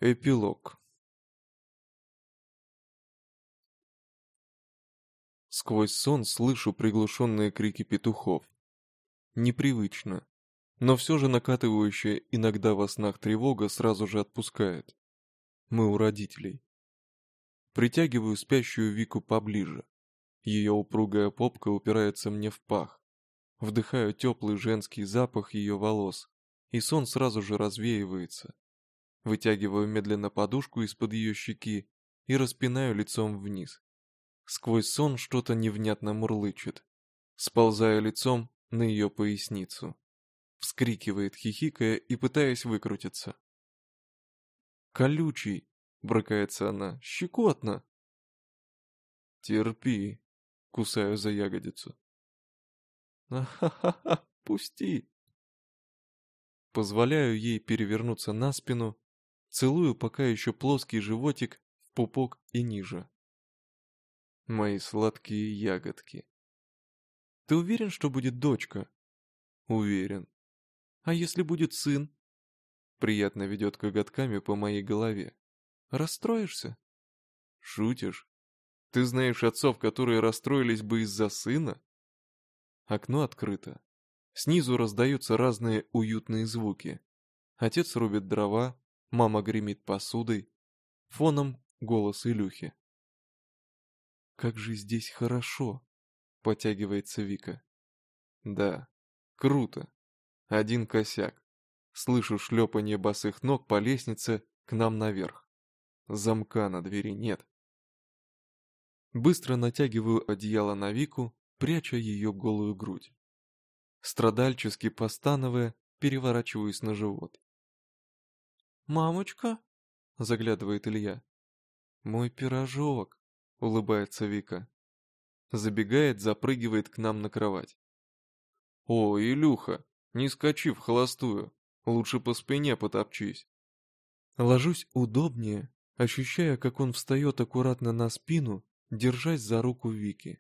Эпилог. Сквозь сон слышу приглушенные крики петухов. Непривычно, но все же накатывающая иногда во снах тревога сразу же отпускает. Мы у родителей. Притягиваю спящую Вику поближе. Ее упругая попка упирается мне в пах. Вдыхаю теплый женский запах ее волос, и сон сразу же развеивается. Вытягиваю медленно подушку из-под ее щеки и распинаю лицом вниз. Сквозь сон что-то невнятно мурлычет. Сползая лицом на ее поясницу. Вскрикивает, хихикая и пытаясь выкрутиться. «Колючий!» — брыкается она. «Щекотно!» «Терпи!» — кусаю за ягодицу. «Ахахаха! Пусти!» Позволяю ей перевернуться на спину, целую пока еще плоский животик в пупок и ниже. Мои сладкие ягодки. «Ты уверен, что будет дочка?» «Уверен». «А если будет сын?» Приятно ведет коготками по моей голове. «Расстроишься?» «Шутишь? Ты знаешь отцов, которые расстроились бы из-за сына?» Окно открыто. Снизу раздаются разные уютные звуки. Отец рубит дрова, мама гремит посудой. Фоном голос Илюхи. «Как же здесь хорошо!» — потягивается Вика. «Да, круто. Один косяк. Слышу шлепанье босых ног по лестнице к нам наверх. Замка на двери нет. Быстро натягиваю одеяло на Вику, пряча ее голую грудь. Страдальчески постановая, переворачиваюсь на живот. «Мамочка?» — заглядывает Илья. «Мой пирожок!» — улыбается Вика. Забегает, запрыгивает к нам на кровать. «О, Илюха, не скачи в холостую, лучше по спине потопчись». Ложусь удобнее, ощущая, как он встает аккуратно на спину, держась за руку Вики.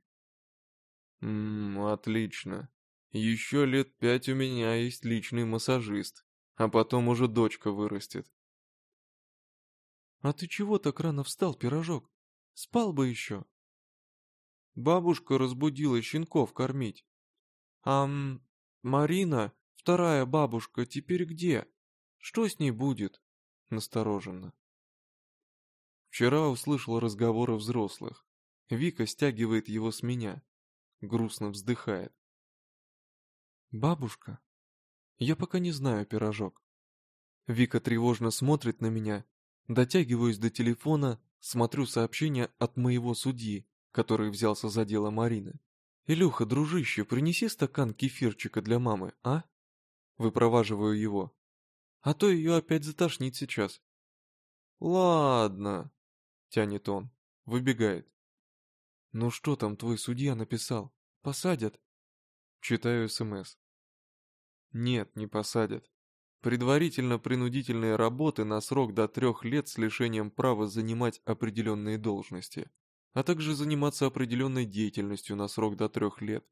Отлично. Еще лет 5 у меня есть личный массажист, а потом уже дочка вырастет». «А ты чего так рано встал, пирожок? Спал бы еще». «Бабушка разбудила щенков кормить». Марина, вторая бабушка, теперь где? Что с ней будет?» Настороженно. Вчера услышал разговоры взрослых. Вика стягивает его с меня. Грустно вздыхает. «Бабушка? Я пока не знаю, пирожок». Вика тревожно смотрит на меня. Дотягиваюсь до телефона, смотрю сообщение от моего судьи, который взялся за дело Марины. «Илюха, дружище, принеси стакан кефирчика для мамы, а?» Выпроваживаю его. «А то ее опять затошнит сейчас». «Ладно», — тянет он, выбегает. «Ну что там твой судья написал? Посадят?» Читаю СМС. «Нет, не посадят. Предварительно-принудительные работы на срок до 3 лет с лишением права занимать определенные должности, а также заниматься определенной деятельностью на срок до 3 лет.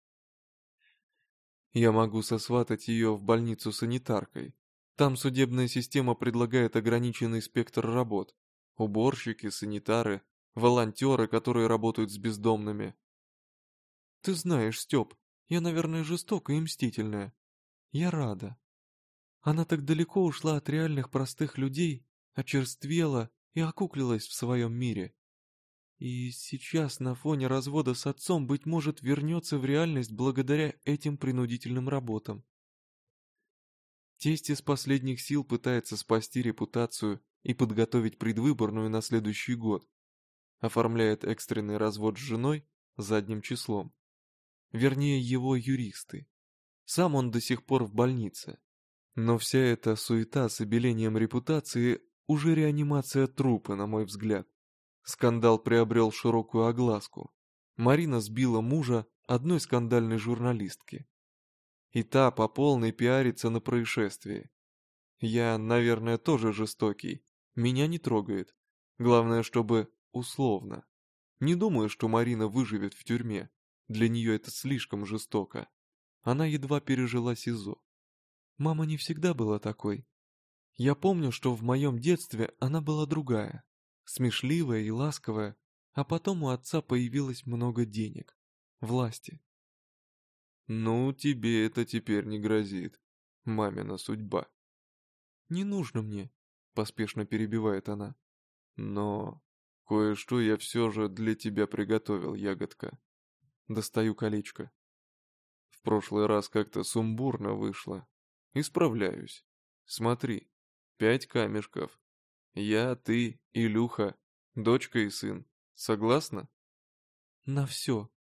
Я могу сосватать ее в больницу санитаркой. Там судебная система предлагает ограниченный спектр работ. Уборщики, санитары, волонтеры, которые работают с бездомными. Ты знаешь, Степ, я, наверное, жестокая и мстительная. Я рада. Она так далеко ушла от реальных простых людей, очерствела и окуклилась в своем мире. И сейчас на фоне развода с отцом, быть может, вернется в реальность благодаря этим принудительным работам. Тесть из последних сил пытается спасти репутацию и подготовить предвыборную на следующий год. Оформляет экстренный развод с женой задним числом. Вернее, его юристы. Сам он до сих пор в больнице. Но вся эта суета с обелением репутации уже реанимация трупа, на мой взгляд. Скандал приобрел широкую огласку. Марина сбила мужа одной скандальной журналистки. И та по полной пиарится на происшествии. Я, наверное, тоже жестокий. Меня не трогает. Главное, чтобы условно. Не думаю, что Марина выживет в тюрьме. Для нее это слишком жестоко. Она едва пережила СИЗО. Мама не всегда была такой. Я помню, что в моем детстве она была другая, смешливая и ласковая, а потом у отца появилось много денег, власти. Ну, тебе это теперь не грозит. Мамина судьба. Не нужно мне, поспешно перебивает она. Но кое-что я все же для тебя приготовил, ягодка. Достаю колечко. В прошлый раз как-то сумбурно вышло. Исправляюсь. Смотри, 5 камешков. Я, ты, Илюха, дочка и сын. Согласна? На все,